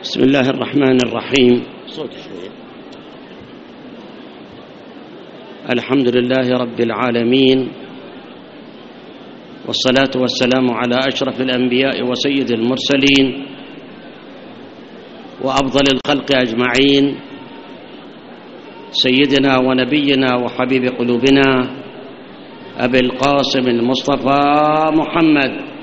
بسم الله الرحمن الرحيم. الحمد لله رب العالمين، والصلاة والسلام على أشرف الأنبياء وسيد المرسلين وأفضل الخلق أجمعين، سيدنا ونبينا وحبيب قلوبنا أبي القاسم المصطفى محمد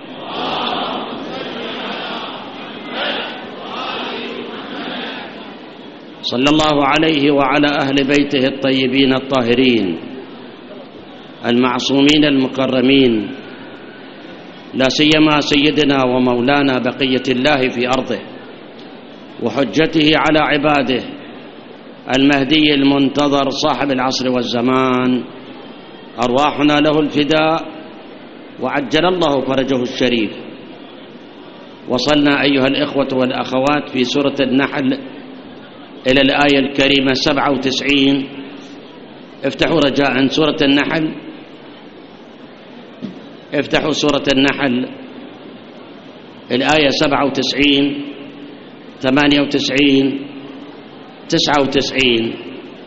صلى الله عليه وعلى أهل بيته الطيبين الطاهرين المعصومين المكرمين، لا سيما سيدنا ومولانا بقية الله في أرضه وحجته على عباده المهدي المنتظر صاحب العصر والزمان، أرواحنا له الفداء وعجل الله فرجه الشريف. وصلنا أيها الإخوة والأخوات في سورة النحل إلى الآية الكريمة 97. افتحوا رجاء سورة النحل، افتحوا سورة النحل الآية 97 98 99.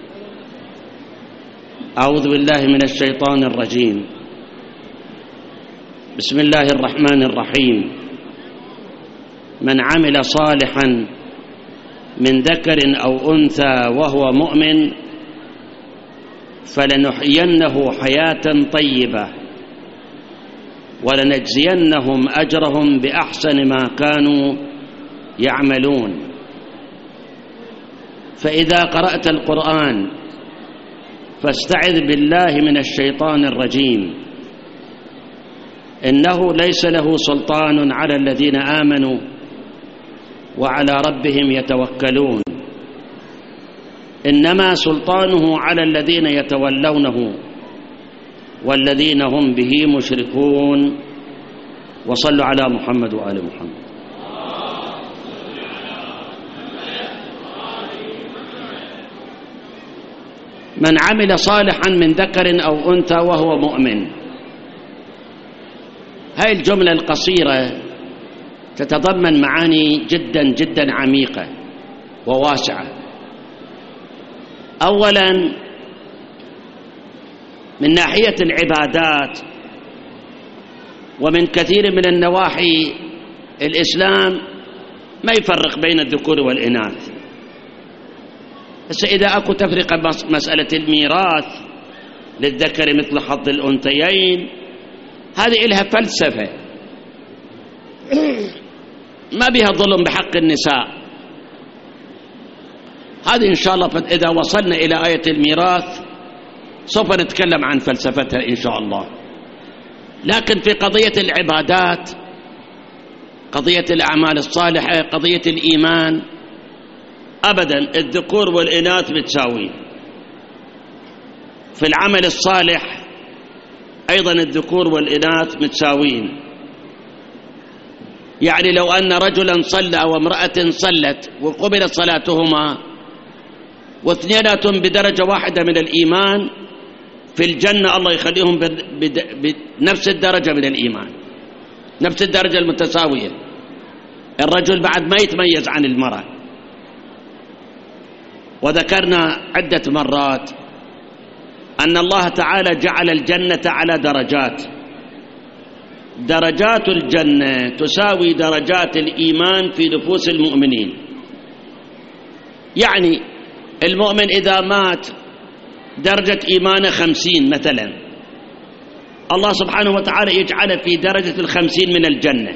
أعوذ بالله من الشيطان الرجيم. بسم الله الرحمن الرحيم. من عمل صالحا من ذكر أو أنثى وهو مؤمن فلنحيينه حياة طيبة ولنجزينهم أجرهم بأحسن ما كانوا يعملون. فإذا قرأت القرآن فاستعذ بالله من الشيطان الرجيم، إنه ليس له سلطان على الذين آمنوا وعلى ربهم يتوكلون، إنما سلطانه على الذين يتولونه والذين هم به مشركون. وصلوا على محمد وآل محمد. من عمل صالحا من ذكر أو أنثى وهو مؤمن. هاي الجملة القصيرة تتضمن معاني جدا جدا عميقة وواسعة. أولا، من ناحية العبادات ومن كثير من النواحي الإسلام ما يفرق بين الذكور والإناث. بس إذا أكو تفرقة مسألة الميراث للذكر مثل حظ الأنثيين، هذه إلها فلسفة ما بها ظلم بحق النساء. هذه إن شاء الله إذا وصلنا إلى آية الميراث سوف نتكلم عن فلسفتها إن شاء الله. لكن في قضية العبادات، قضية الأعمال الصالحة، قضية الإيمان، أبدا الذكور والإناث متساويين. في العمل الصالح أيضا الذكور والإناث متساويين. يعني لو أن رجلا صلى أو امرأة صلت وقبلت صلاتهما واثنيناتهم بدرجة واحدة من الإيمان، في الجنة الله يخليهم بنفس الدرجة من الإيمان، نفس الدرجة المتساوية. الرجل بعد ما يتميز عن المرأة. وذكرنا عدة مرات أن الله تعالى جعل الجنة على درجات. درجات الجنة تساوي درجات الإيمان في نفوس المؤمنين. يعني المؤمن إذا مات درجة إيمانه 50 مثلا، الله سبحانه وتعالى يجعله في درجة 50 من الجنة.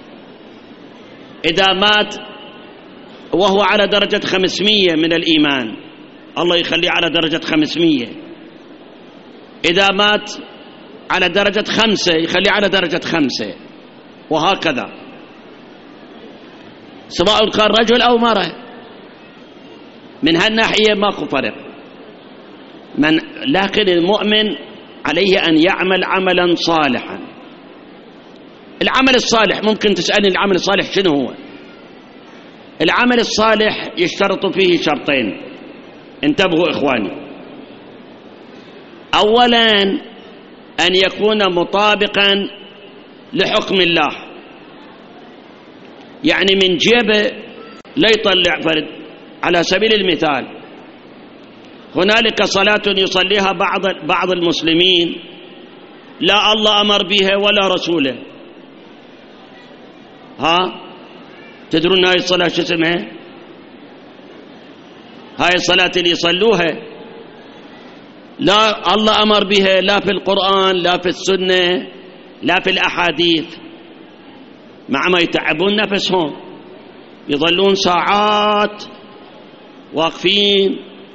إذا مات وهو على درجة 500 من الإيمان، الله يخليه على درجة 500. إذا مات على درجة 5 يخليه على درجة 5، وهكذا، سواء كان رجل أو مرأة. من هالناحية ماكو فرق. لكن المؤمن عليه أن يعمل عملا صالحا. العمل الصالح، ممكن تسألني العمل الصالح شنو هو؟ العمل الصالح يشترط فيه شرطين، انتبهوا إخواني. أولا، أن يكون مطابقا لحكم الله، يعني من جيبه لا يطلع فرد. على سبيل المثال هنالك صلاة يصليها بعض المسلمين لا الله أمر بها ولا رسوله. تدرون هاي الصلاة شو اسمها؟ هاي الصلاة اللي يصلوها لا الله أمر بها لا في القرآن لا في السنة لا في الأحاديث، مع ما يتعبون نفسهم يظلون ساعات واقفين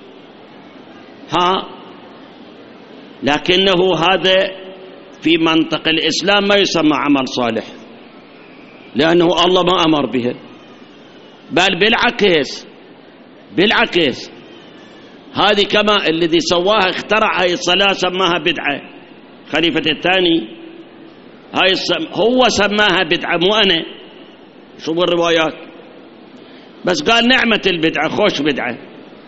لكنه هذا في منطق الإسلام ما يسمى عمل صالح، لأنه الله ما أمر به، بل بالعكس هذه كما الذي سواها اخترع هاي الصلاة سماها بدعة. خليفة الثاني هو سماها بدعة مو أنا، شو بالروايات، بس قال نعمة البدعة خوش بدعة،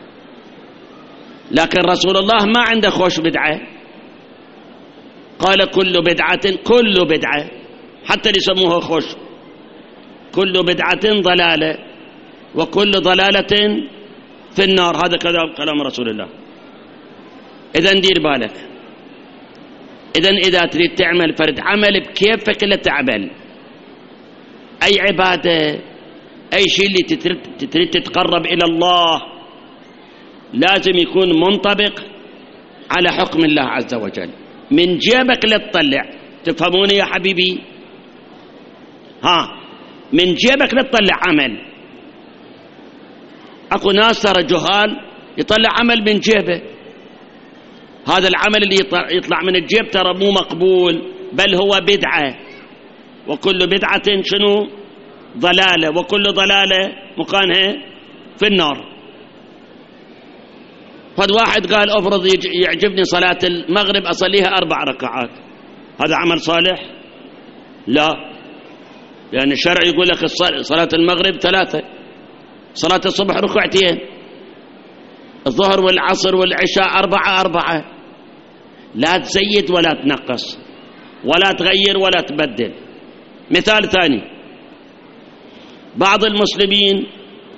لكن رسول الله ما عنده خوش بدعة، قال كل بدعة حتى يسموها خوش، كل بدعة ضلالة وكل ضلالة في النار. هذا كلام رسول الله. إذن دير بالك، إذا تريد تعمل فرد عمل بكيفك لا تعمل أي عبادة أي شيء اللي تريد تتقرب إلى الله لازم يكون منطبق على حكم الله عز وجل. من جيبك لا تطلع، تفهموني يا حبيبي؟ من جيبك لا تطلع عمل. اكو ناس ترى جهال يطلع عمل من جيبه، هذا العمل اللي يطلع من الجيب ترى مو مقبول، بل هو بدعة، وكل بدعة شنو؟ ضلالة، وكل ضلالة مكانها في النار. فد واحد قال افرض يعجبني صلاة المغرب أصليها 4 ركعات، هذا عمل صالح؟ لا، لأن الشرع يقول لك صلاة المغرب 3، صلاة الصبح 2، الظهر والعصر والعشاء 4. لا تزيد ولا تنقص ولا تغير ولا تبدل. مثال ثاني، بعض المسلمين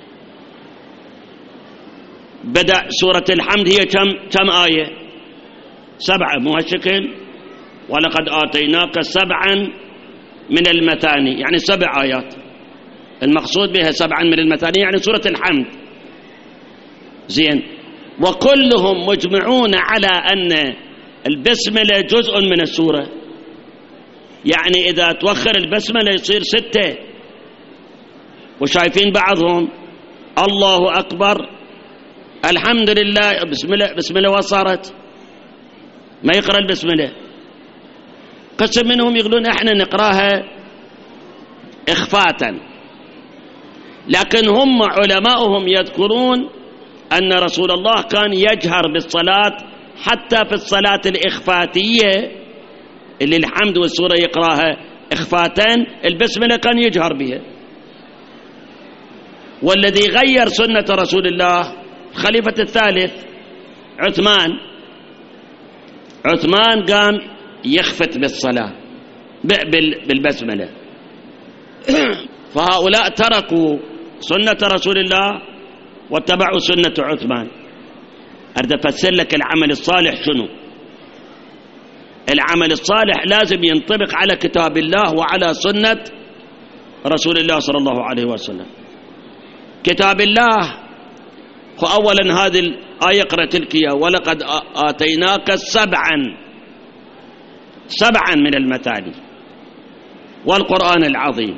بدأ سورة الحمد هي كم آية؟ 7، مو هالشكل؟ ولقد آتيناك 7 من المثاني، يعني 7 آيات، المقصود بها 7 من المثاني يعني سورة الحمد. زين، وكلهم مجمعون على أن البسملة جزء من السورة، يعني إذا توخر البسملة يصير 6. وشايفين بعضهم الله أكبر الحمد لله بسملة وصارت ما يقرأ البسملة. قسم منهم يقولون احنا نقراها إخفاتا، لكن هم علماؤهم يذكرون أن رسول الله كان يجهر بالصلاة حتى في الصلاة الإخفاتية اللي الحمد والسورة يقراها إخفاتان، البسملة كان يجهر بها. والذي غير سنة رسول الله خليفة الثالث عثمان قام يخفت بالصلاة بالبسملة. فهؤلاء تركوا سنة رسول الله واتبعوا سنة عثمان. أريد أفسر لك العمل الصالح شنو. العمل الصالح لازم ينطبق على كتاب الله وعلى سنة رسول الله صلى الله عليه وسلم. كتاب الله هو أولا هذه الآية اقرأ تلك ولقد آتيناك 7 من المثاني والقرآن العظيم.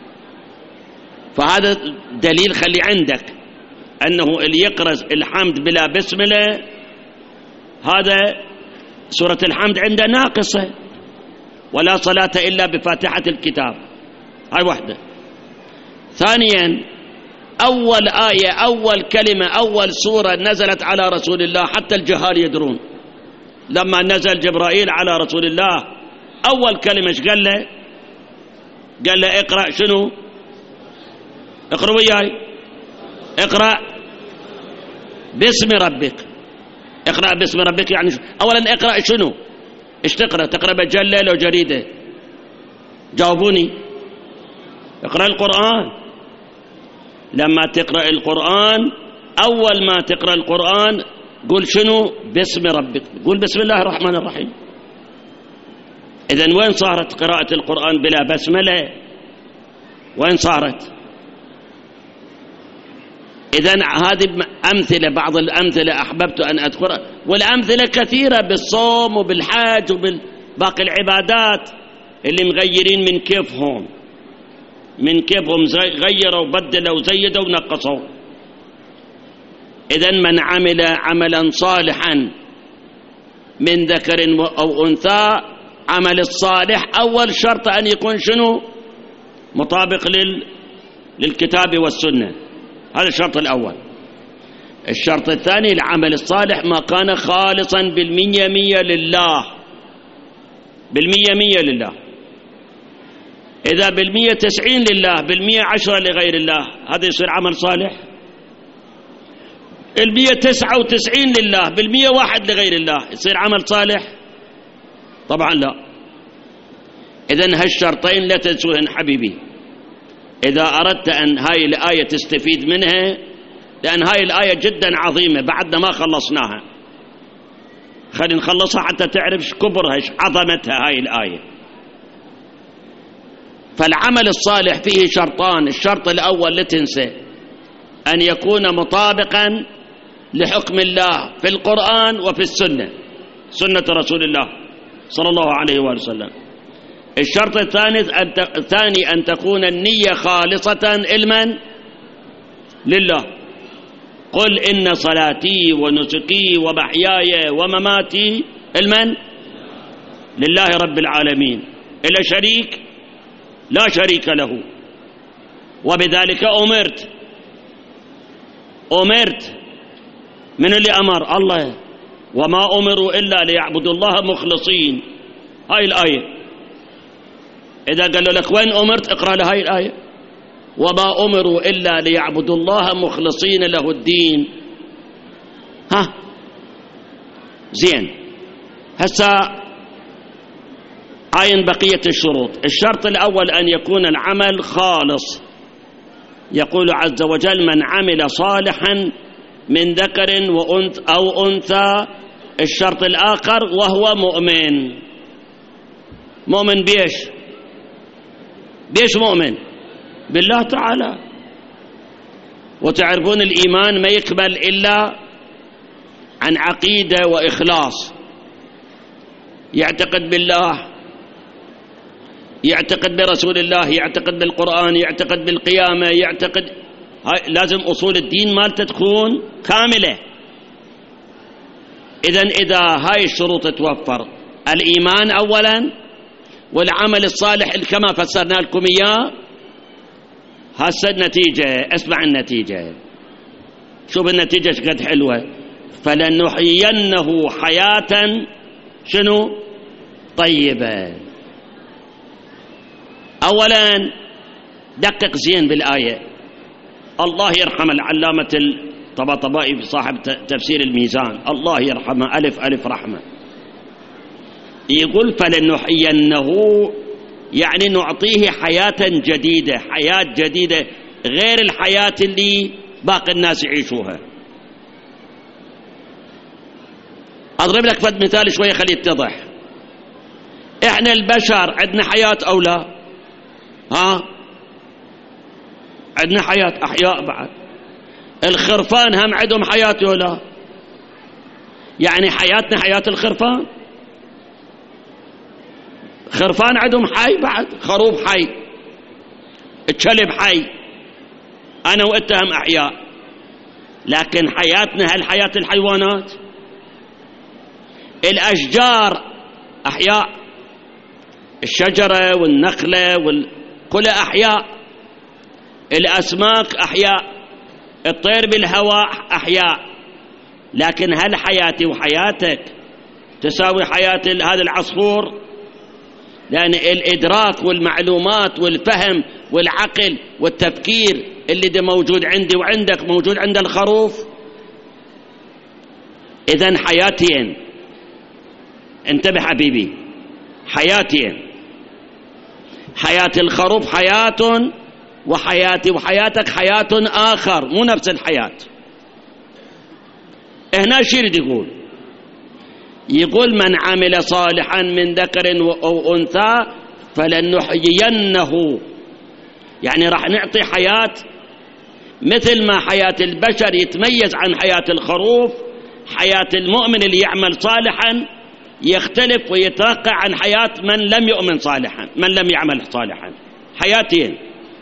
فهذا دليل خلي عندك أنه اللي يقرأ الحمد بلا بسملة هذا سورة الحمد عنده ناقصة، ولا صلاة إلا بفاتحة الكتاب. هاي واحدة. ثانيا، أول آية أول كلمة أول سورة نزلت على رسول الله حتى الجهال يدرون، لما نزل جبرائيل على رسول الله أول كلمة ايش قال له؟ قال له اقرأ شنو؟ اقرأ وياي، اقرأ باسم ربك. اقرأ باسم ربك يعني أولا اقرأ شنو؟ ايش تقرأ؟ تقرأ مجلة لو جريدة؟ جاوبوني. اقرأ القرآن. لما تقرأ القرآن أول ما تقرأ القرآن قل شنو؟ باسم ربك، قل بسم الله الرحمن الرحيم. إذن وين صارت قراءة القرآن بلا بسملة؟ وين صارت؟ إذن هذه أمثلة، بعض الأمثلة أحببت أن أذكرها، والأمثلة كثيرة بالصوم وبالحج وباقي العبادات اللي مغيرين من كيفهم غيروا وبدلوا وزيدوا ونقصوا. إذن من عمل عملا صالحا من ذكر أو أنثى، عمل الصالح أول شرط أن يكون شنو؟ مطابق للكتاب والسنة، هذا الشرط الأول. الشرط الثاني العمل الصالح ما كان خالصا بالمية لله، بالمية لله. إذا 90 لله 10 لغير الله، هذا يصير عمل صالح؟ 99 لله 1 لغير الله، يصير عمل صالح؟ طبعا لا. إذن هالشرطين لا تنسوهن حبيبي إذا أردت أن هاي الآية تستفيد منها، لأن هاي الآية جدا عظيمة بعدنا ما خلصناها. خلينا نخلصها حتى تعرف كبرها عظمتها هاي الآية. فالعمل الصالح فيه شرطان، الشرط الأول لا تنسى أن يكون مطابقا لحكم الله في القرآن وفي السنة، سنة رسول الله صلى الله عليه وسلم. الشرط الثاني أن تكون النية خالصة علما لله. قل إن صلاتي ونسكي ومحياي ومماتي علما لله رب العالمين، إلا شريك لا شريك له، وبذلك أمرت. من اللي أمر؟ الله. وما أمروا إلا ليعبدوا الله مخلصين، هاي الآية. إذا قالوا لك وين أمرت؟ اقرأ لهاي الآية، وما أمروا إلا ليعبدوا الله مخلصين له الدين. ها زين. هسا عين بقية الشروط. الشرط الأول أن يكون العمل خالص. يقول عز وجل من عمل صالحا من ذكر أو أنثى. الشرط الآخر وهو مؤمن بيش مؤمن بالله تعالى. وتعرفون الإيمان ما يكمل إلا عن عقيدة وإخلاص، يعتقد بالله، يعتقد برسول الله، يعتقد بالقرآن، يعتقد بالقيامة، يعتقد. لازم أصول الدين مالته تكون كاملة. إذا هاي الشروط تتوفر، الإيمان أولا والعمل الصالح كما فسرنا لكم إياه. هسه النتيجة، اسمع النتيجة، شوف النتيجة شقد حلوة. فلنحيينه حياة شنو؟ طيبة. أولا دقق زين بالآية. الله يرحم العلامة الطباطبائي صاحب تفسير الميزان، الله يرحمه، ألف رحمة، يقول فلنحيينه يعني نعطيه حياة جديدة، حياة جديدة غير الحياة اللي باقي الناس يعيشوها. أضرب لك فد مثال شوية خليه يتضح. إحنا البشر عندنا حياة أو لا؟ عندنا حياة، أحياء بعد. الخرفان هم عندهم حياة ولا؟ يعني حياتنا حياة الخرفان. خرفان عندهم حي بعد، خروف حي، الكلب حي، أنا وأنت هم أحياء. لكن حياتنا هل حياة الحيوانات؟ الأشجار أحياء، الشجرة والنخلة كلها أحياء. الأسماك أحياء، الطير بالهواء أحياء. لكن هل حياتي وحياتك تساوي حياة هذا العصفور؟ لأن الإدراك والمعلومات والفهم والعقل والتفكير اللي ده موجود عندي وعندك موجود عند الخروف. إذن حياتين، انتبه حبيبي، حياتين. حياة الخروف حياة وحياتي وحياتك حياة آخر مو نفس الحياة. هنا شو يريد يقول من عمل صالحا من ذكر أو أنثى فلنحيينه، يعني راح نعطي حياة مثل ما حياة البشر يتميز عن حياة الخروف، حياة المؤمن اللي يعمل صالحا يختلف ويترقى عن حياة من لم يؤمن صالحا، من لم يعمل صالحا، حياتين.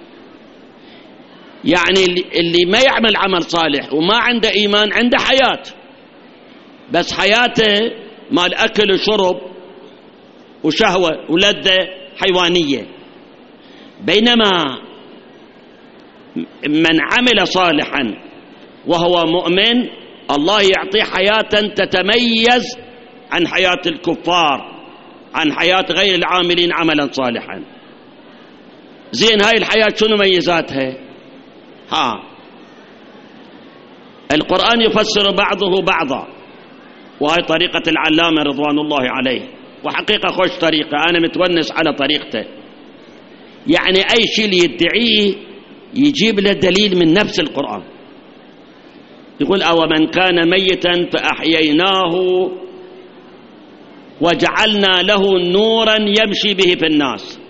يعني اللي ما يعمل عمل صالح وما عنده إيمان عنده حياة، بس حياته مال أكل وشرب وشهوة ولذة حيوانية. بينما من عمل صالحا وهو مؤمن الله يعطيه حياة تتميز عن حياة الكفار، عن حياة غير العاملين عملا صالحا. زين هاي الحياة شنو ميزاتها؟ القرآن يفسر بعضه بعضا، وهي طريقة العلامة رضوان الله عليه، وحقيقة خوش طريقة، أنا متونس على طريقته. يعني أي شيء اللي يدعيه يجيب له دليل من نفس القرآن. يقول أو من كان ميتا فأحييناه وجعلنا له نورا يمشي به في الناس.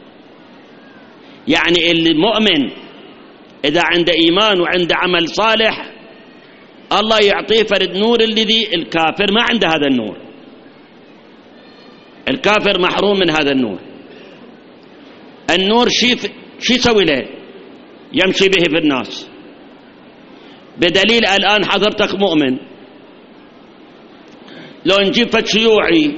يعني المؤمن إذا عنده إيمان وعنده عمل صالح الله يعطيه فرد نور، الذي الكافر ما عنده هذا النور، الكافر محروم من هذا النور. النور شي يسوي له؟ يمشي به في الناس. بدليل الآن حضرتك مؤمن، لو نجيب فد شيوعي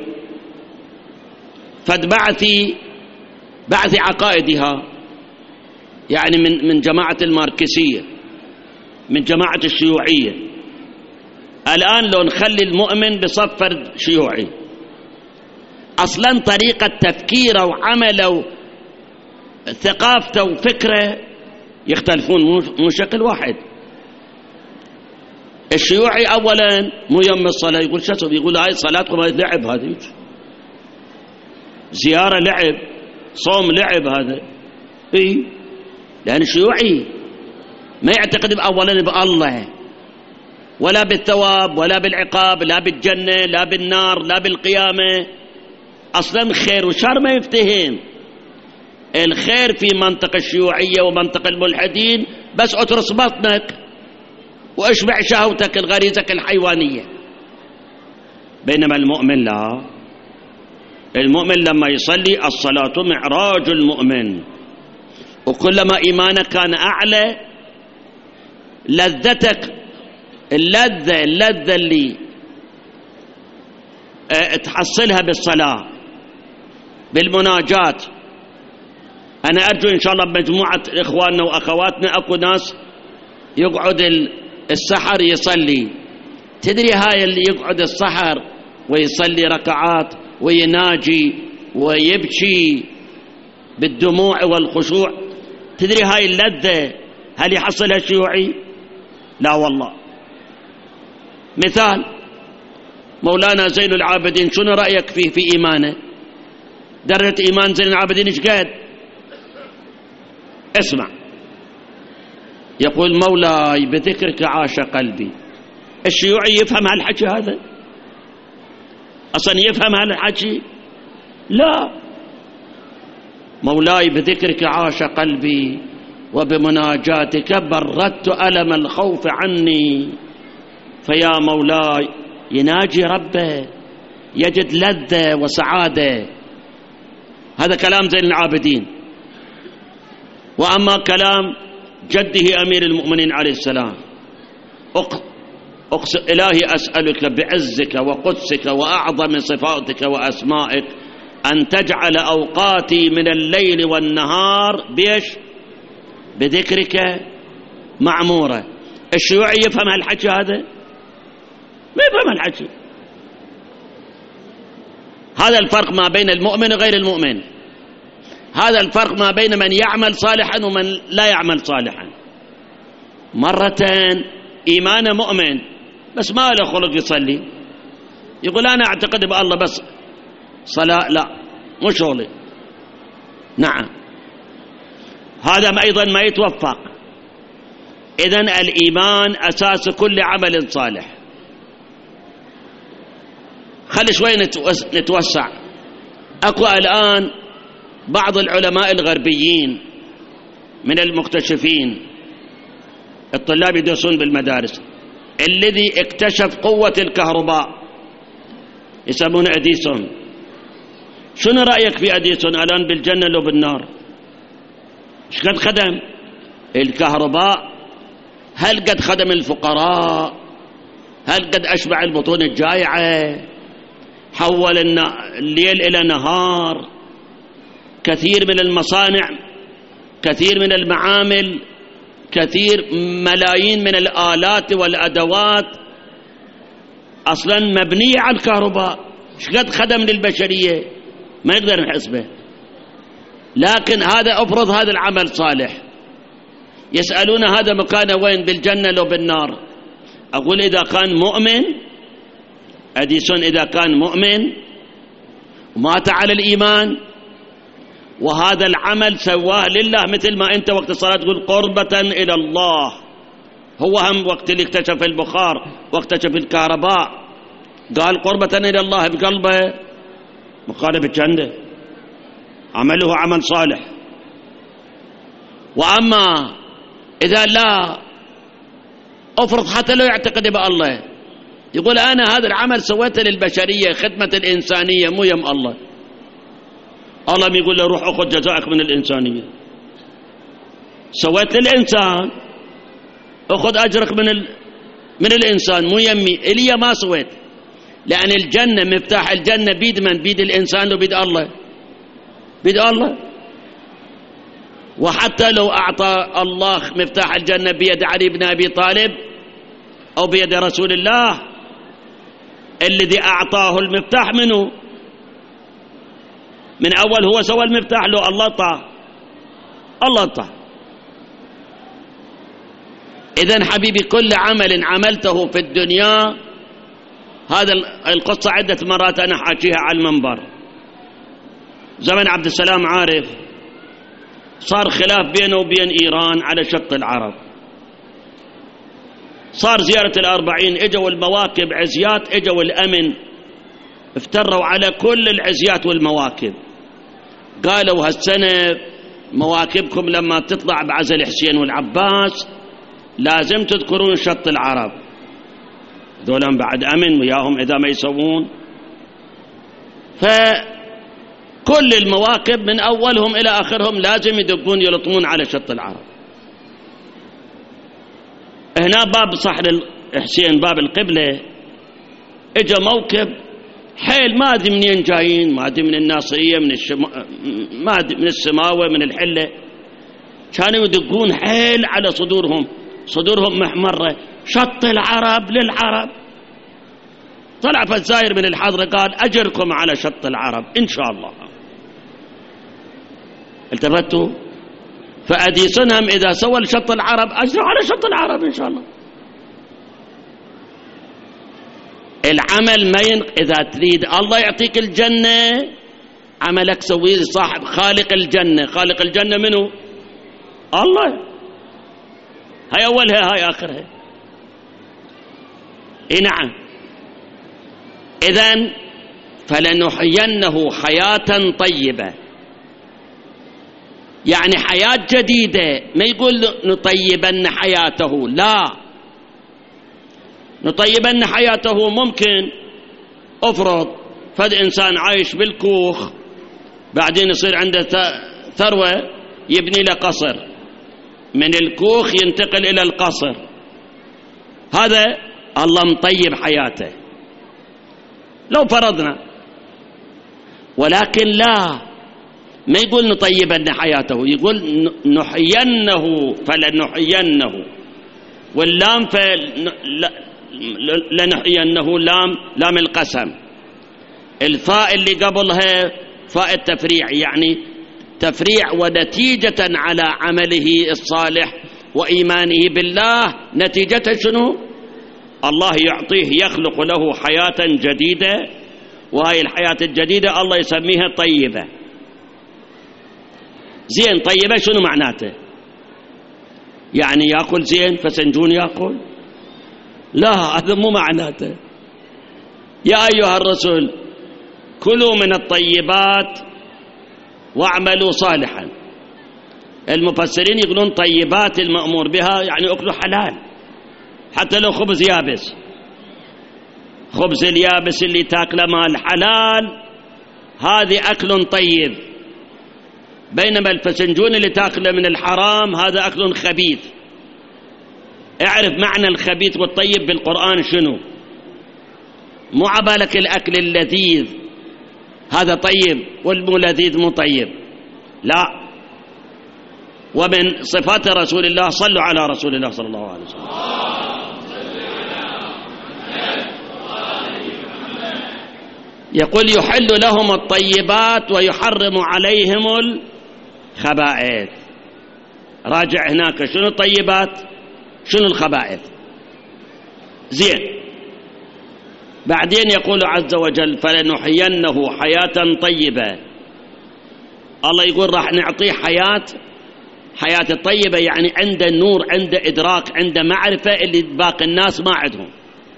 فد بعثي عقائدها، يعني من جماعة الماركسية، من جماعة الشيوعية، الآن لو نخلي المؤمن بصف فرد شيوعي، أصلا طريقة تفكيره وعمله ثقافته وفكره يختلفون، مو شكل واحد. الشيوعي أولا مو يوم الصلاة يقول شو اسوي؟ يقول هاي صلاتكم هاي لعب، هذه زيارة لعب، صوم لعب، هذا إيه، لأن الشيوعي ما يعتقد أولا بالله ولا بالثواب ولا بالعقاب، لا بالجنة لا بالنار لا بالقيامة، أصلا خير وشر ما يفتهم. الخير في منطقة الشيوعية ومنطقة الملحدين بس اترس بطنك واشبع شهوتك الغريزك الحيوانية. بينما المؤمن لا، المؤمن لما يصلي الصلاة معراج المؤمن، وكلما إيمانك كان أعلى لذتك اللذة اللي تحصلها بالصلاة بالمناجات. أنا أرجو إن شاء الله بمجموعة إخواننا وأخواتنا أكو ناس يقعد السحر يصلي، تدري هاي اللي يقعد السحر ويصلي ركعات ويناجي ويبكي بالدموع والخشوع، تدري هاي اللذة هل يحصلها الشيوعي؟ لا والله. مثال مولانا زين العابدين، شنو رأيك فيه في إيمانه؟ درجة إيمان زين العابدين إيش قد؟ اسمع، يقول مولاي بذكرك عاش قلبي. الشيوعي يفهم هالحكي هذا؟ أصلا يفهم هالحكي؟ لا. مولاي بذكرك عاش قلبي وبمناجاتك بردت ألم الخوف عني. فيا مولاي يناجي ربه يجد لذة وسعادة. هذا كلام زين العابدين. وأما كلام جده أمير المؤمنين عليه السلام، إلهي أسألك بعزك وقدسك وأعظم صفاتك وأسمائك أن تجعل أوقاتي من الليل والنهار بيش بذكرك معمورة. الشيوعي يفهم هالحكي هذا؟ ما يفهم هالحكي. هذا الفرق ما بين المؤمن وغير المؤمن، هذا الفرق ما بين من يعمل صالحا ومن لا يعمل صالحا. مرة إيمانه مؤمن بس ما له خلق يصلي، يقول أنا أعتقد بالله بس صلاة لا مو شغلي. نعم. هذا أيضا ما يتوفق. إذن الإيمان أساس كل عمل صالح. خلي شوي نتوسع. أكو الآن بعض العلماء الغربيين من المكتشفين، الطلاب يدرسون بالمدارس، الذي اكتشف قوة الكهرباء يسمونه أديسون. شنو رأيك في أديسون الآن بالجنة لو بالنار؟ ايش قد خدم الكهرباء؟ هل قد خدم الفقراء؟ هل قد أشبع البطون الجائعة؟ حول الليل إلى نهار. كثير من المصانع، كثير من المعامل، كثير ملايين من الآلات والأدوات أصلا مبنية على الكهرباء. ايش قد خدم للبشرية ما نقدر نحسبه. لكن هذا أفرض هذا العمل صالح. يسألون هذا مكانه وين بالجنة لو بالنار؟ أقول إذا كان مؤمن، أديسون إذا كان مؤمن ومات على الإيمان وهذا العمل سواه لله، مثل ما أنت وقت الصلاة تقول قربة إلى الله، هو هم وقت اللي اكتشف البخار واكتشف الكهرباء قال قربة إلى الله بقلبه، مقارب الجنة، عمله عمل صالح. وأما إذا لا، أفرض حتى لو يعتقد بالله، يقول أنا هذا العمل سويته للبشرية، خدمة الإنسانية، مو يم الله. الله يقول له روح أخذ جزاءك من الإنسانية. سويت للإنسان، أخذ أجرك من الإنسان، مو يمي إلي ما سويت. لأن الجنة، مفتاح الجنة بيد من؟ بيد الإنسان وبيد الله، بيد الله. وحتى لو أعطى الله مفتاح الجنة بيد علي بن أبي طالب أو بيد رسول الله، الذي أعطاه المفتاح منه من أول هو سوى المفتاح، لو الله طاع، الله طاع. إذن حبيبي كل عمل عملته في الدنيا، هذا القصة عدة مرات أنا حاكيها على المنبر. زمن عبد السلام عارف صار خلاف بينه وبين إيران على شط العرب، صار زيارة الأربعين، اجوا المواكب عزيات، اجوا الأمن افتروا على كل العزيات والمواكب، قالوا هالسنة مواكبكم لما تطلع بعزل حسين والعباس لازم تذكرون شط العرب. ذولا بعد أمن وياهم إذا ما يسوون. فكل المواكب من أولهم إلى آخرهم لازم يدقون يلطمون على شط العرب. هنا باب صحن الحسين، باب القبلة، اجا موكب حيل ما ادري منين جايين، ما ادري من الناصرية، ما ادري من السماوة، من الحلة، كانوا يدقون حيل على صدورهم محمرة، شط العرب للعرب. طلع فالزاير من الحضرة قال أجركم على شط العرب إن شاء الله. التفتوا، فأديسونهم إذا سوى شط العرب أجروا على شط العرب إن شاء الله. العمل ما إذا تريد الله يعطيك الجنة، عملك سويه صاحب خالق الجنة. خالق الجنة منه؟ الله. هاي أولها هاي آخرها. نعم. إذن فلنحيينه حياة طيبة، يعني حياة جديدة. ما يقول نطيبن حياته، لا، نطيبن حياته ممكن. أفرض فد إنسان عايش بالكوخ، بعدين يصير عنده ثروة يبني له قصر، من الكوخ ينتقل إلى القصر، هذا الله مطيب حياته لو فرضنا. ولكن لا، ما يقول نطيبن حياته، يقول نحيينه، فلنحيينه، واللام لنحيينه لام القسم، الفاء اللي قبلها فاء التفريع، يعني تفريع ونتيجة على عمله الصالح وإيمانه بالله. نتيجته شنو؟ الله يعطيه، يخلق له حياة جديدة، وهي الحياة الجديدة الله يسميها طيبة. زين طيبة شنو معناته؟ يعني يأكل زين فسنجون يأكل؟ لا، هذا مو معناته. يا أيها الرسل كلوا من الطيبات واعملوا صالحا. المفسرين يقولون طيبات المأمور بها يعني أكلوا حلال، حتى لو خبز يابس، خبز اليابس اللي تاكله مال حلال هذه أكل طيب، بينما الفسنجون اللي تاكله من الحرام هذا أكل خبيث. اعرف معنى الخبيث والطيب بالقرآن شنو، مو عبالك الأكل اللذيذ هذا طيب والمو لذيذ مو طيب، لا. ومن صفات رسول الله صلوا على رسول الله صلى الله عليه وسلم. يقول يحل لهم الطيبات ويحرم عليهم الخبائث. راجع هناك شنو الطيبات شنو الخبائث. زين، بعدين يقول عز وجل فلنحيينه حياة طيبة. الله يقول راح نعطيه حياة الطيبة، يعني عنده نور، عنده إدراك، عنده معرفة اللي باقي الناس ما عندهم.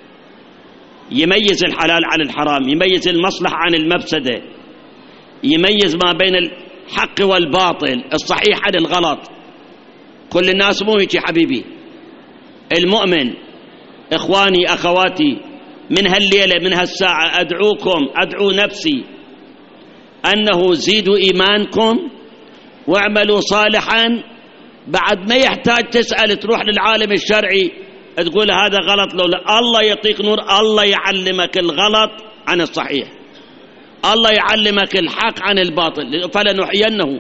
يميز الحلال عن الحرام، يميز المصلحة عن المفسدة، يميز ما بين الحق والباطل، الصحيح عن الغلط. كل الناس مو هيك حبيبي. المؤمن إخواني أخواتي من هالليلة من هالساعة أدعو نفسي أنه زيدوا إيمانكم واعملوا صالحا. بعد ما يحتاج تسأل تروح للعالم الشرعي تقول هذا غلط، لو لا الله يعطيك نور، الله يعلمك الغلط عن الصحيح، الله يعلمك الحق عن الباطل. فلنحيينه،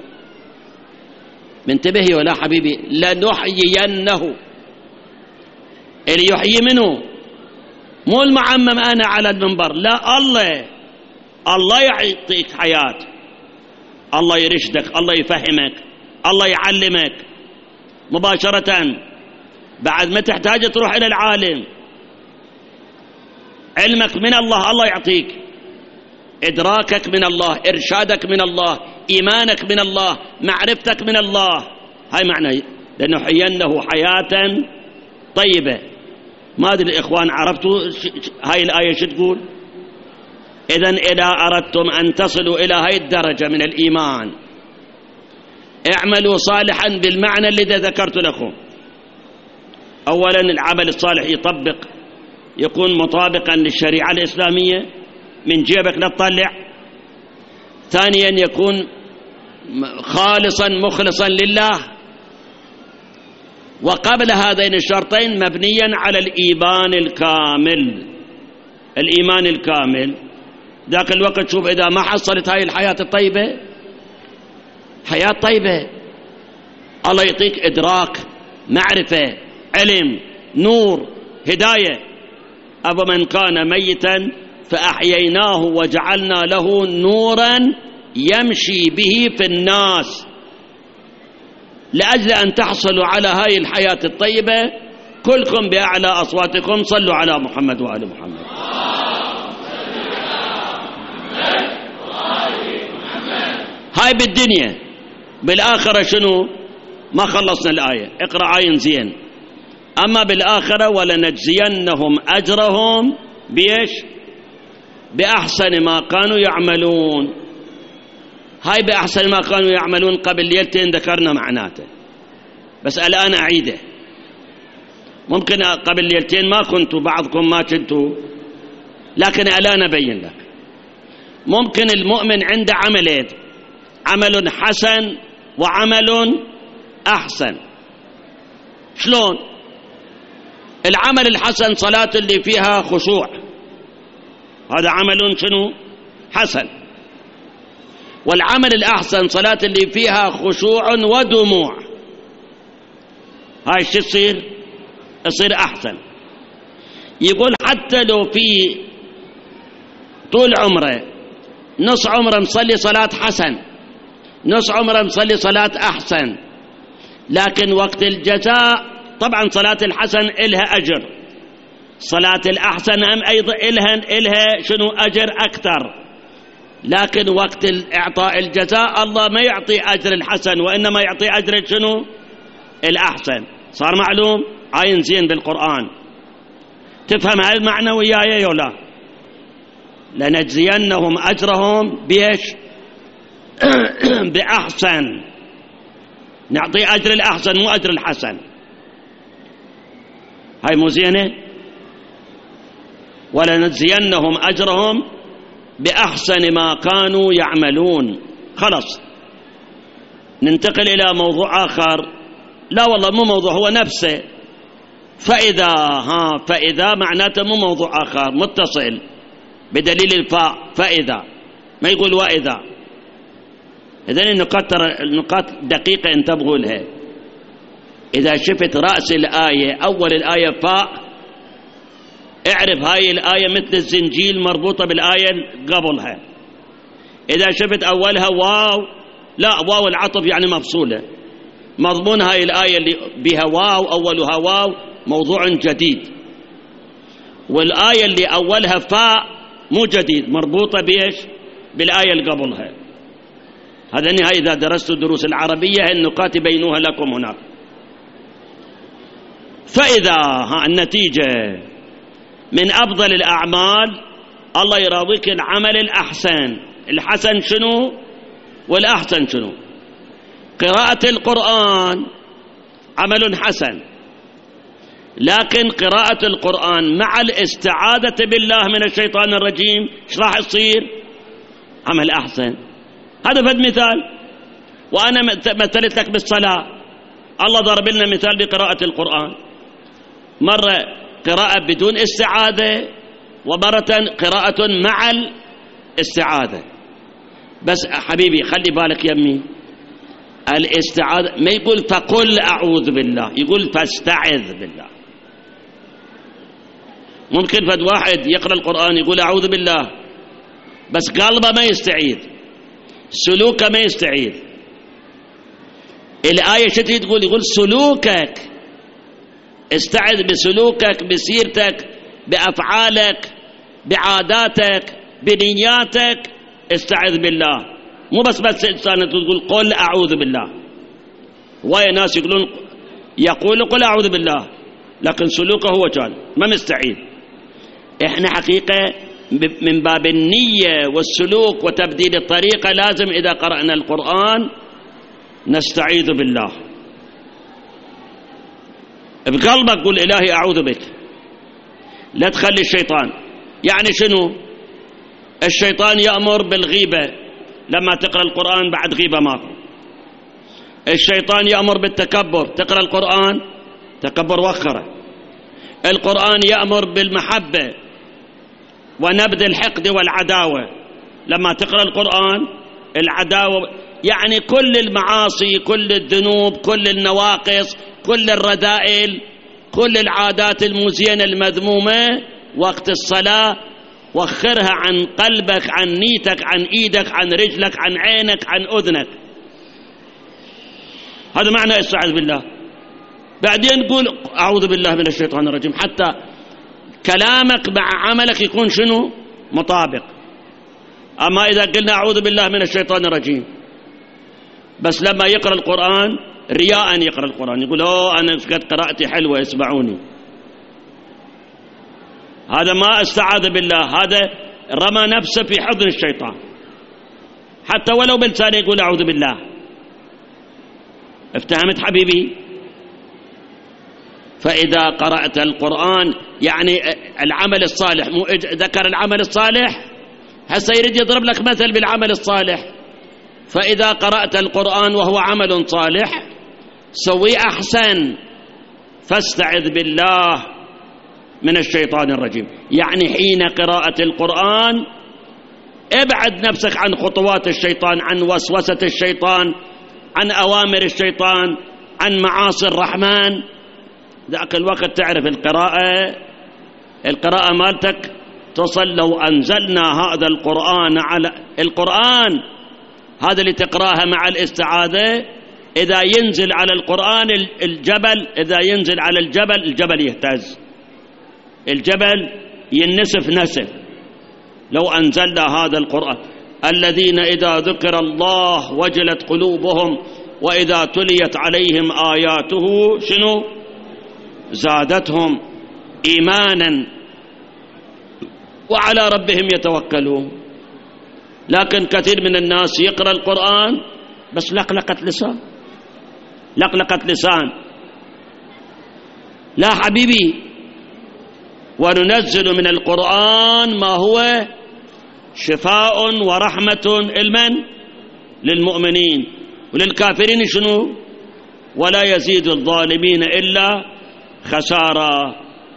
منتبه ولا حبيبي، لنحيينه. اللي يحيي منه مو المعمم أنا على المنبر، لا، الله يعطيك حياة، الله يرشدك، الله يفهمك، الله يعلمك مباشرة. بعد ما تحتاج تروح إلى العالم، علمك من الله، الله يعطيك إدراكك من الله، إرشادك من الله، إيمانك من الله، معرفتك من الله. هاي معنى لنحيينه حياة طيبة. ما أدري الإخوان عرفتوا هاي الآية شو تقول؟ إذن إذا أردتم أن تصلوا إلى هاي الدرجة من الإيمان اعملوا صالحا بالمعنى الذي ذكرت لكم. أولا العمل الصالح يكون مطابقا للشريعة الإسلامية، من جيبك لا تطلع. ثانيا يكون خالصا مخلصا لله، وقبل هذين الشرطين مبنيا على الإيمان الكامل. الإيمان الكامل ذاك الوقت شوف إذا ما حصلت هاي الحياة الطيبة، حياة طيبة الله يعطيك إدراك، معرفة، علم، نور، هداية. أفمن كان ميتا فأحييناه وجعلنا له نورا يمشي به في الناس. لأجل أن تحصلوا على هاي الحياة الطيبة كلكم بأعلى أصواتكم صلوا على محمد وآل محمد. هاي بالدنيا. بالآخرة شنو؟ ما خلصنا الآية، اقرأ عين زين. أما بالآخرة ولنجزينهم أجرهم بإيش؟ بأحسن ما كانوا يعملون. هاي بأحسن ما كانوا يعملون قبل ليلتين ذكرنا معناته، بس الآن أعيده. ممكن قبل ليلتين ما كنتوا، بعضكم ما كنتوا، لكن الآن أبين لك. ممكن المؤمن عنده عملين، عمل حسن وعمل أحسن. شلون؟ العمل الحسن صلاة اللي فيها خشوع، هذا عمل شنو؟ حسن. والعمل الأحسن صلاة اللي فيها خشوع ودموع، هاي شو يصير أحسن. يقول حتى لو في طول عمره نص عمره مصلي صلاة حسن، نص عمره مصلي صلاة أحسن، لكن وقت الجزاء طبعا صلاة الحسن إلها أجر، صلاة الأحسن أيضا إلها شنو أجر أكثر. لكن وقت إعطاء الجزاء الله ما يعطي أجر الحسن وإنما يعطي أجر شنو؟ الأحسن. صار معلوم؟ عاين زين بالقرآن. تفهم هاي المعنى وياي ولا؟ لنجزينهم أجرهم بيش؟ بأحسن. نعطي أجر الأحسن مو أجر الحسن. هاي مو زينة؟ ولنجزينهم أجرهم بأحسن ما كانوا يعملون. خلاص ننتقل إلى موضوع آخر. لا والله مو موضوع، هو نفسه. فإذا معناته مو موضوع آخر، متصل بدليل الفاء. فإذا ما يقول وإذا. إذن النقاط دقيقة انتبهوا لها. إذا شفت رأس الآية أول الآية فاء اعرف هاي الآية مثل الزنجيل مربوطة بالآية قبلها. إذا شفت أولها واو، لا واو العطف يعني مفصولة. مضمون هاي الآية اللي بها واو أولها واو موضوع جديد، والآية اللي أولها فاء مو جديد، مربوطة بإيش؟ بالآية اللي قبلها. هذا النهاية إذا درست دروس العربية النقاط بينوها لكم هناك. فإذا النتيجة من أفضل الأعمال الله يراضيك العمل الأحسن. الحسن شنو والأحسن شنو؟ قراءة القرآن عمل حسن، لكن قراءة القرآن مع الاستعاذة بالله من الشيطان الرجيم ايش راح يصير؟ عمل أحسن. هذا فد مثال. وأنا مثلت لك بالصلاة، الله ضرب لنا مثال بقراءة القرآن، مرة قراءة بدون استعاذة ومرة قراءة مع الاستعاذة. بس حبيبي خلي بالك يمي، الاستعاذة ما يقول فقل أعوذ بالله، يقول فاستعذ بالله. ممكن فد واحد يقرأ القرآن يقول أعوذ بالله بس قلبه ما يستعيذ، سلوكه ما يستعيذ. الآية شو تقول؟ يقول سلوكك، استعذ بسلوكك، بسيرتك، بأفعالك، بعاداتك، بنياتك، استعذ بالله. مو بس إنسان تقول قل أعوذ بالله. ويا ناس يقول قل أعوذ بالله لكن سلوكه هو كان ما مستعيذ. إحنا حقيقة من باب النية والسلوك وتبديل الطريقة لازم إذا قرأنا القرآن نستعيذ بالله بقلبك، قل إلهي أعوذ بك، لا تخلي الشيطان. يعني شنو؟ الشيطان يأمر بالغيبة لما تقرأ القرآن بعد غيبة ماكو. الشيطان يأمر بالتكبر، تقرأ القرآن تكبر وخره. القرآن يأمر بالمحبة ونبذ الحقد والعداوة، لما تقرأ القرآن العداوة يعني كل المعاصي، كل الذنوب، كل النواقص، كل الرذائل، كل العادات المزينة المذمومة وقت الصلاة وخرها عن قلبك، عن نيتك، عن ايدك، عن رجلك، عن عينك، عن اذنك. هذا معنى استعاذ بالله. بعدين قول اعوذ بالله من الشيطان الرجيم، حتى كلامك مع عملك يكون شنو؟ مطابق. اما اذا قلنا اعوذ بالله من الشيطان الرجيم بس لما يقرأ القرآن رياء يقرأ القرآن يقول انا قد قراءتي حلوة اسمعوني، هذا ما استعاذ بالله، هذا رمى نفسه في حضن الشيطان. حتى ولو بلسانه يقول أعوذ بالله. افتهمت حبيبي؟ فإذا قرأت القرآن يعني العمل الصالح، مو ذكر العمل الصالح، هسه يريد يضرب لك مثل بالعمل الصالح. فإذا قرأت القرآن وهو عمل صالح سوي أحسن، فاستعذ بالله من الشيطان الرجيم. يعني حين قراءة القرآن ابعد نفسك عن خطوات الشيطان، عن وسوسة الشيطان، عن أوامر الشيطان، عن معاصي الرحمن. ذاك الوقت تعرف القراءة مالتك تصل. لو أنزلنا هذا القرآن على القرآن هذا اللي تقرأها مع الاستعاذة، إذا ينزل على القرآن الجبل، إذا ينزل على الجبل الجبل يهتز، الجبل ينسف نسف. لو أنزلنا هذا القرآن الذين إذا ذكر الله وجلت قلوبهم وإذا تليت عليهم آياته شنو؟ زادتهم إيمانا وعلى ربهم يتوكلون. لكن كثير من الناس يقرأ القرآن بس لقلقة لسان، لقلقة لسان. لا حبيبي، وننزل من القرآن ما هو شفاء ورحمة للمؤمنين، وللكافرين شنو؟ ولا يزيد الظالمين إلا خسارة.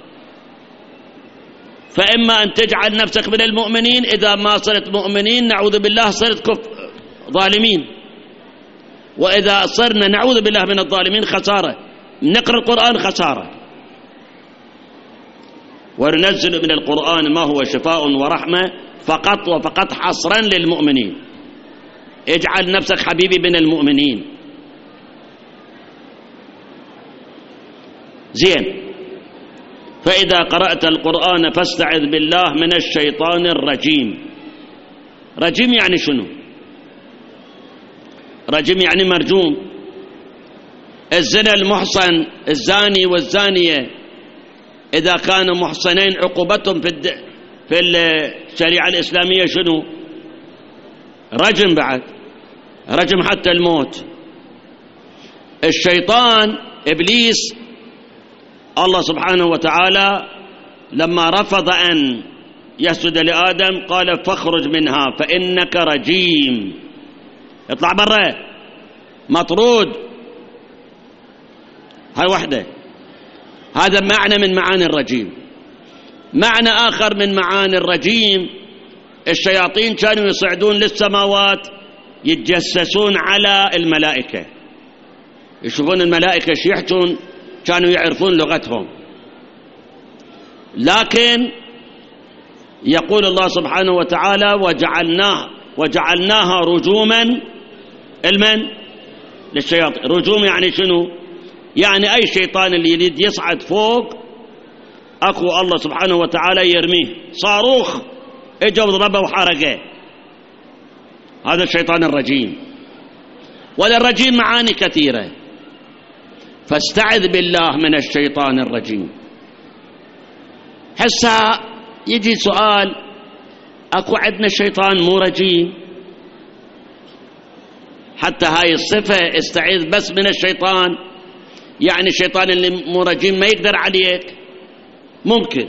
فإما أن تجعل نفسك من المؤمنين، إذا ما صرت مؤمنين نعوذ بالله صرت ظالمين، وإذا صرنا نعوذ بالله من الظالمين خسارة. نقرأ القرآن خسارة. وننزل من القرآن ما هو شفاء ورحمة فقط وفقط حصرا للمؤمنين. اجعل نفسك حبيبي من المؤمنين. زين. فإذا قرأت القرآن فاستعذ بالله من الشيطان الرجيم. رجيم يعني شنو؟ رجيم يعني مرجوم. الزنا المحصن، الزاني والزانية إذا كانوا محصنين عقوبتهم في الشريعة الإسلامية شنو؟ رجم، بعد رجم حتى الموت. الشيطان إبليس الله سبحانه وتعالى لما رفض أن يسجد لآدم قال فاخرج منها فإنك رجيم، اطلع برا، مطرود. هاي وحدة، هذا معنى من معاني الرجيم. معنى آخر من معاني الرجيم، الشياطين كانوا يصعدون للسماوات يتجسسون على الملائكة، يشوفون الملائكة ايش يحجون، كانوا يعرفون لغتهم. لكن يقول الله سبحانه وتعالى وجعلناها رجوما للشياطين. رجوم يعني شنو؟ يعني أي شيطان اللي يريد يصعد فوق أكو الله سبحانه وتعالى يرميه صاروخ اجا وضربه وحرقه. هذا الشيطان الرجيم. وللرجيم معاني كثيرة، فاستعذ بالله من الشيطان الرجيم. هسه يجي سؤال، اكو عندنا شيطان مو رجيم؟ حتى هاي الصفة استعيذ بس من الشيطان، يعني الشيطان اللي مو رجيم ما يقدر عليك؟ ممكن.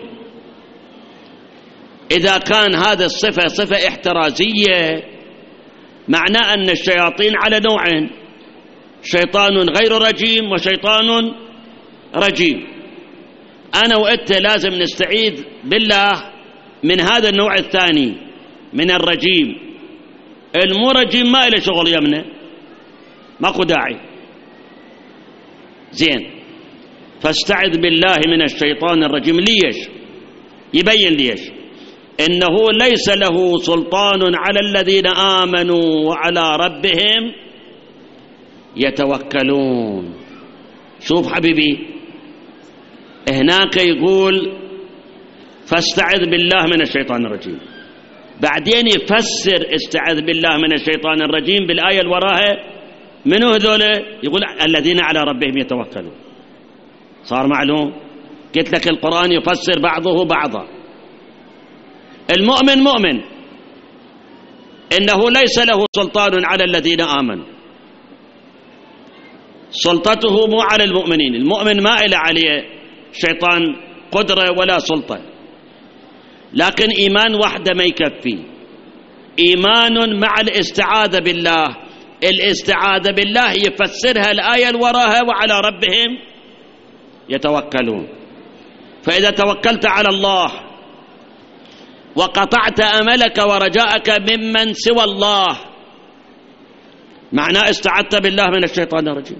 إذا كان هذا الصفة صفة احترازية معناه أن الشياطين على نوعين، شيطان غير رجيم وشيطان رجيم. أنا وأنت لازم نستعيذ بالله من هذا النوع الثاني من الرجيم. المو رجيم ما إله شغل يمنه، ماكو داعي. زين. فاستعذ بالله من الشيطان الرجيم. ليش؟ يبين ليش. إنه ليس له سلطان على الذين آمنوا وعلى ربهم يتوكلون. شوف حبيبي، هناك يقول فاستعذ بالله من الشيطان الرجيم، بعدين يفسر استعذ بالله من الشيطان الرجيم بالآية اللي وراها. منو هذول؟ يقول الذين على ربهم يتوكلون. صار معلوم؟ قلت لك القرآن يفسر بعضه بعضا. المؤمن مؤمن، إنه ليس له سلطان على الذين آمنوا، سلطته مو على المؤمنين. المؤمن ما إله عليه شيطان قدرة ولا سلطة، لكن إيمان وحده ما يكفي. إيمان مع الاستعاذة بالله. الاستعاذة بالله يفسرها الآية اللي وراها وعلى ربهم يتوكلون. فإذا توكلت على الله وقطعت أملك ورجاءك ممن سوى الله معناه استعذت بالله من الشيطان الرجيم.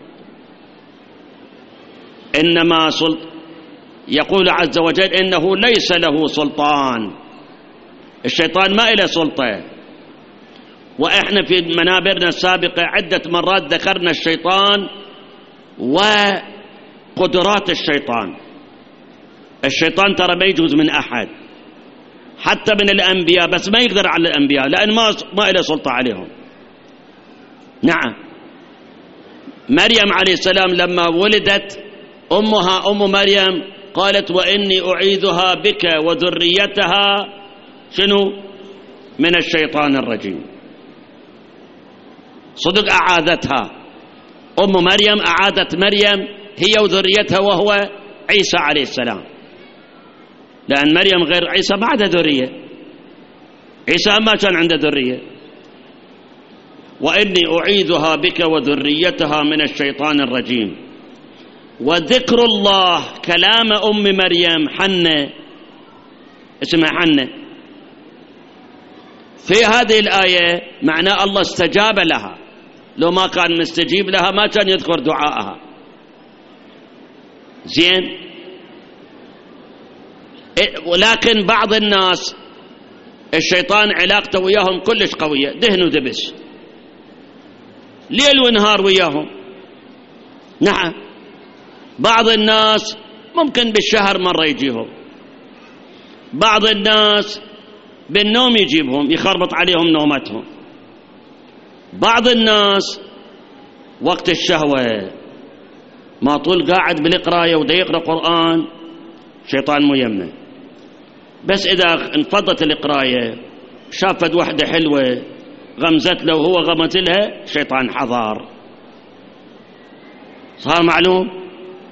إنما يقول عز وجل إنه ليس له سلطان. الشيطان ما له سلطة. وإحنا في منابرنا السابقة عدة مرات ذكرنا الشيطان وقدرات الشيطان. الشيطان ترى ما يجوز من أحد، حتى من الأنبياء، بس ما يقدر على الأنبياء لأن ما له سلطة عليهم. نعم، مريم عليه السلام لما ولدت أمها أم مريم قالت وإني أعيذها بك وذريتها شنو؟ من الشيطان الرجيم. صدق أعاذتها أم مريم، أعاذت مريم هي وذريتها وهو عيسى عليه السلام، لأن مريم غير عيسى ما عنده ذرية، عيسى ما كان عنده ذرية. وإني أعيذها بك وذريتها من الشيطان الرجيم. وذكر الله كلام أم مريم حنة، اسمها حنة، في هذه الآية معناه الله استجاب لها، لو ما كان مستجيب لها ما كان يذكر دعائها. زين، ولكن بعض الناس الشيطان علاقته وياهم كلش قوية، دهن ودبس ليل ونهار وياهم. نعم، بعض الناس ممكن بالشهر مرة يجيهم، بعض الناس بالنوم يجيبهم يخربط عليهم نومتهم، بعض الناس وقت الشهوة ما طول قاعد بالقراية ودا يقرأ قرآن شيطان ميمنه، بس إذا انفضت القراية شافت واحدة حلوة غمزت له وهو غمت لها شيطان حضار، صار معلوم.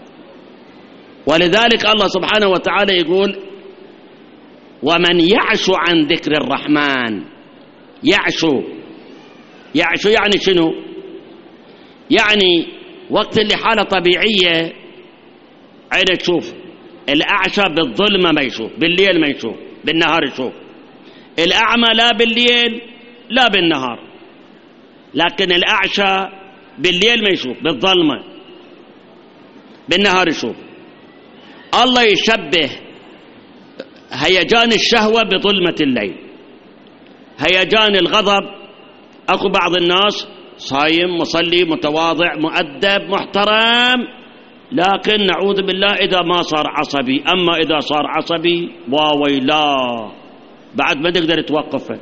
ولذلك الله سبحانه وتعالى يقول ومن يعش عن ذكر الرحمن. يعشو يعني شنو؟ يعني وقت اللي حالة طبيعية عينك تشوف، الأعشى بالظلمة ما يشوف، بالليل ما يشوف، بالنهار يشوف. الأعمى لا بالليل لا بالنهار، لكن الأعشى بالليل ما يشوف، بالظلمة، بالنهار يشوف. الله يشبه هيجان الشهوة بظلمة الليل، هيجان الغضب. أكو بعض الناس صايم مصلي متواضع مؤدب محترم، لكن نعوذ بالله إذا ما صار عصبي، أما إذا صار عصبي واويلا بعد ما تقدر توقفه،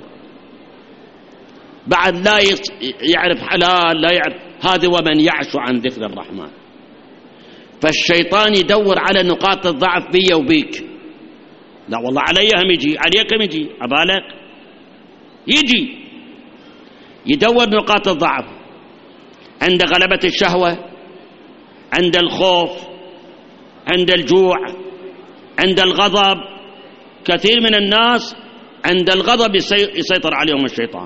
بعد لا يعرف حلال لا يعرف. هذا ومن يعش عن ذكر الرحمن. فالشيطان يدور على نقاط الضعف بي وبيك. لا والله علي هم يجي، عليكم يجي، أبالك يجي يدور نقاط الضعف عند غلبة الشهوة، عند الخوف، عند الجوع، عند الغضب. كثير من الناس عند الغضب يسيطر عليهم الشيطان.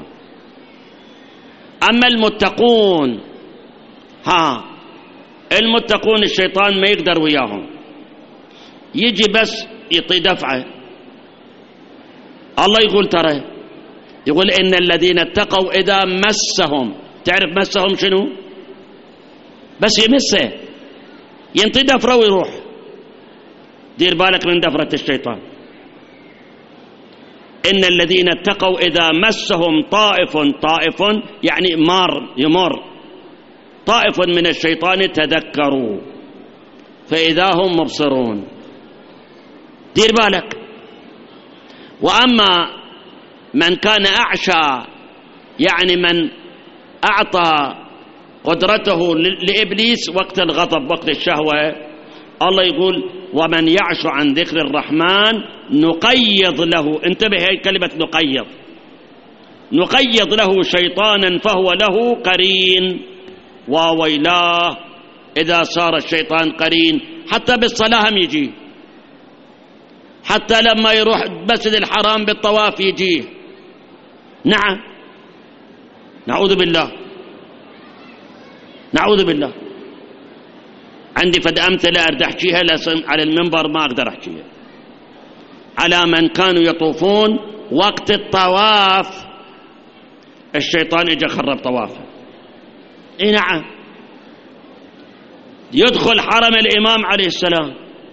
أما المتقون، المتقون الشيطان ما يقدر وياهم، يجي بس يطي دفعه. الله يقول ترى، يقول إن الذين اتقوا إذا مسهم، تعرف مسهم شنو؟ بس يمسه ينطي دفرة ويروح. دير بالك من دفرة الشيطان. إن الذين اتقوا إذا مسهم طائف يعني يمر طائف من الشيطان تذكروا فإذا هم مبصرون. دير بالك. وأما من كان أعشى، يعني من أعطى قدرته لإبليس وقت الغضب وقت الشهوة، الله يقول ومن يعش عن ذكر الرحمن نقيض له. انتبه هي كلمة نقيض له شيطانا فهو له قرين. وويلاه إذا صار الشيطان قرين. حتى بالصلاة هم يجي، حتى لما يروح مسجد الحرام بالطواف يجيه. نعم، نعوذ بالله، نعوذ بالله. عندي فد أمثلة أرد أحكيها على المنبر ما أقدر أحكيها. على من كانوا يطوفون وقت الطواف الشيطان إجا خرب طوافه. إيه نعم، يدخل حرم الإمام عليه السلام،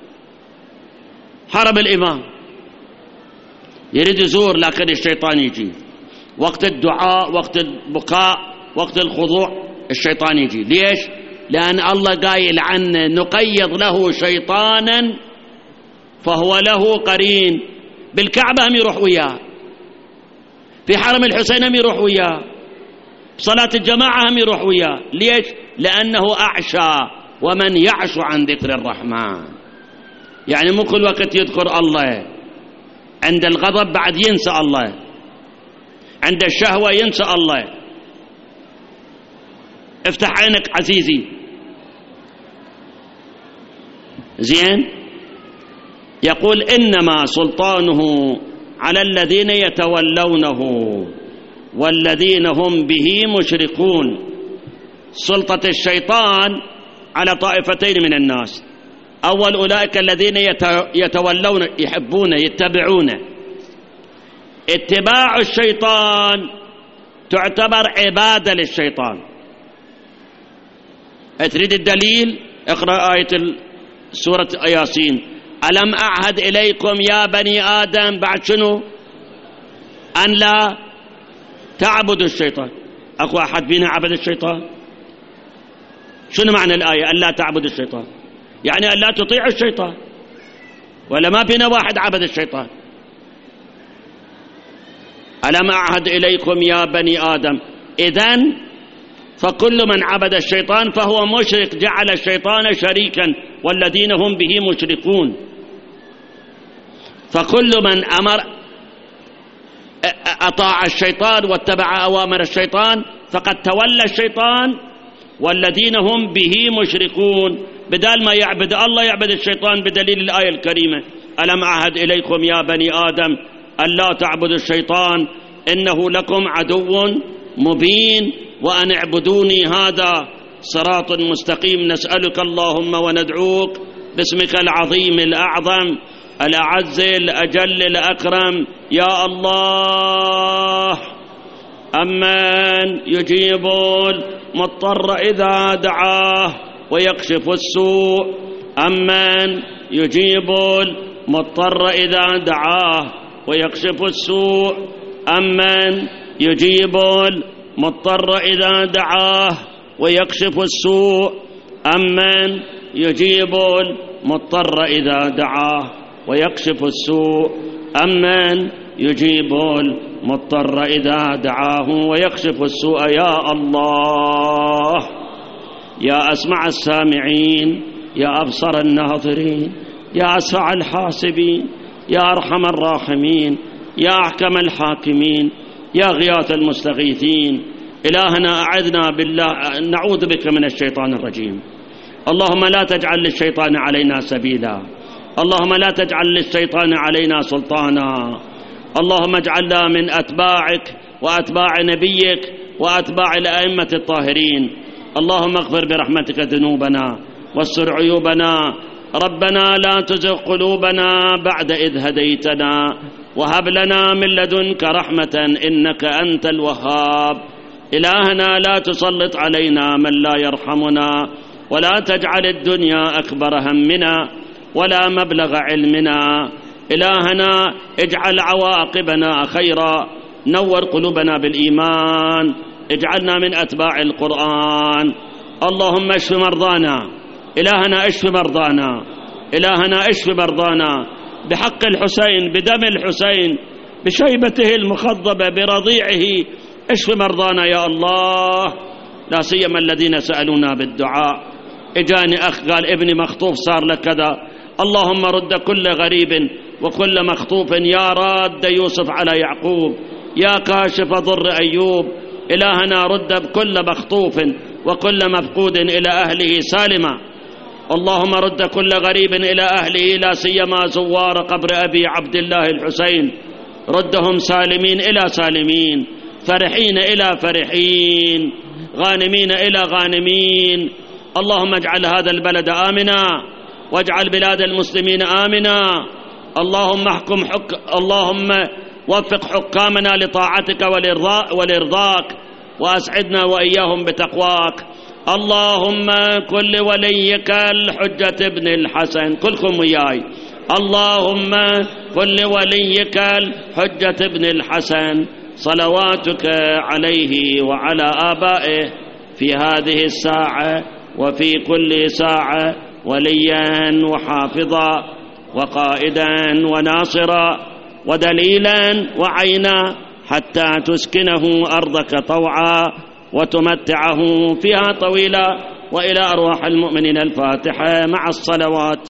حرم الإمام يريد يزور، لكن الشيطان يجي وقت الدعاء، وقت البكاء، وقت الخضوع، الشيطان يجي. ليش؟ لأن الله قايل عنه نقيض له شيطانا فهو له قرين. بالكعبة هم يروح وياه، في حرم الحسين هم يروح وياه، بصلاة الجماعة هم يروح وياه. ليش؟ لأنه أعشى، ومن يعش عن ذكر الرحمن، يعني مو كل وقت يذكر الله، عند الغضب بعد ينسى الله، عند الشهوة ينسى الله. افتح عينك عزيزي، زين. يقول إنما سلطانه على الذين يتولونه والذين هم به مشركون. سلطة الشيطان على طائفتين من الناس: أول أولئك الذين يتولون، يحبون، يتبعون. اتباع الشيطان تعتبر عبادة للشيطان. تريد الدليل؟ اقرأ آية سورة ياسين: ألم أعهد إليكم يا بني آدم، بعد شنو؟ أن لا تعبدوا الشيطان. أكو أحد فينا عبد الشيطان؟ شنو معنى الآية أن لا تعبدوا الشيطان؟ يعني أن لا تطيعوا الشيطان، ولا ما فينا واحد عبد الشيطان؟ ألم أعهد إليكم يا بني آدم، إذن فكل من عبد الشيطان فهو مشرك، جعل الشيطان شريكا والذين هم به مشركون. فكل من أطاع الشيطان واتبع أوامر الشيطان فقد تولى الشيطان والذين هم به مشركون. بدل ما يعبد الله يعبد الشيطان، بدليل الآية الكريمة: ألم أعهد إليكم يا بني آدم أن لا تعبدوا الشيطان إنه لكم عدو مبين وأن اعبدوني هذا صراط مستقيم. نسألك اللهم وندعوك باسمك العظيم الأعظم الأعز الأجل الأكرم يا الله، أمن يجيب المضطر إذا دعاه ويكشف السوء، أمن يجيب المضطر إذا دعاه ويكشف السوء، أمن يجيب المضطر إذا دعاه ويكشف السوء، أمن يجيب المضطر إذا دعاه ويكشف السوء، أمن يجيب المضطر إذا دعاه ويكشف السوء. يا الله، يا أسمع السامعين، يا أبصر الناظرين، يا أسرع الحاسبين، يا أرحم الراحمين، يا أحكم الحاكمين، يا غياث المستغيثين. إلهنا أعذنا بالله، نعوذ بك من الشيطان الرجيم. اللهم لا تجعل للشيطان علينا سبيلا، اللهم لا تجعل للشيطان علينا سلطانا، اللهم اجعلنا من أتباعك وأتباع نبيك وأتباع الأئمة الطاهرين. اللهم اغفر برحمتك ذنوبنا واستر عيوبنا. ربنا لا تزغ قلوبنا بعد إذ هديتنا وهب لنا من لدنك رحمة إنك أنت الوهاب. إلهنا لا تسلط علينا من لا يرحمنا، ولا تجعل الدنيا أكبر همنا ولا مبلغ علمنا. إلهنا اجعل عواقبنا خيرا، نور قلوبنا بالإيمان، اجعلنا من أتباع القرآن. اللهم اشف مرضانا، إلهنا اشف مرضانا، إلهنا اشف مرضانا بحق الحسين، بدم الحسين، بشيبته المخضبة، برضيعه. اشف مرضانا يا الله، لا سيما الذين سألونا بالدعاء. اجاني أخ قال ابني مخطوف صار لك كذا. اللهم رد كل غريب وكل مخطوف، يا راد يوسف على يعقوب، يا كاشف ضر أيوب. إلهنا رد كل مخطوف وكل مفقود إلى أهله سالما. اللهم رد كل غريب إلى أهله، لا سيما زوار قبر أبي عبد الله الحسين، ردهم سالمين إلى سالمين، فرحين إلى فرحين، غانمين إلى غانمين. اللهم اجعل هذا البلد آمنا، واجعل بلاد المسلمين آمنا. اللهم وفق حكامنا لطاعتك ولإرضاك، وأسعدنا وإياهم بتقواك. اللهم كن لوليك الحجة ابن الحسن، كلكم وياي، اللهم كن لوليك الحجة ابن الحسن صلواتك عليه وعلى آبائه في هذه الساعة وفي كل ساعة وليا وحافظا وقائدا وناصرا ودليلا وعينا حتى تسكنه أرضك طوعا وتمتعه فيها طويلا. وإلى أرواح المؤمنين الفاتحة مع الصلوات.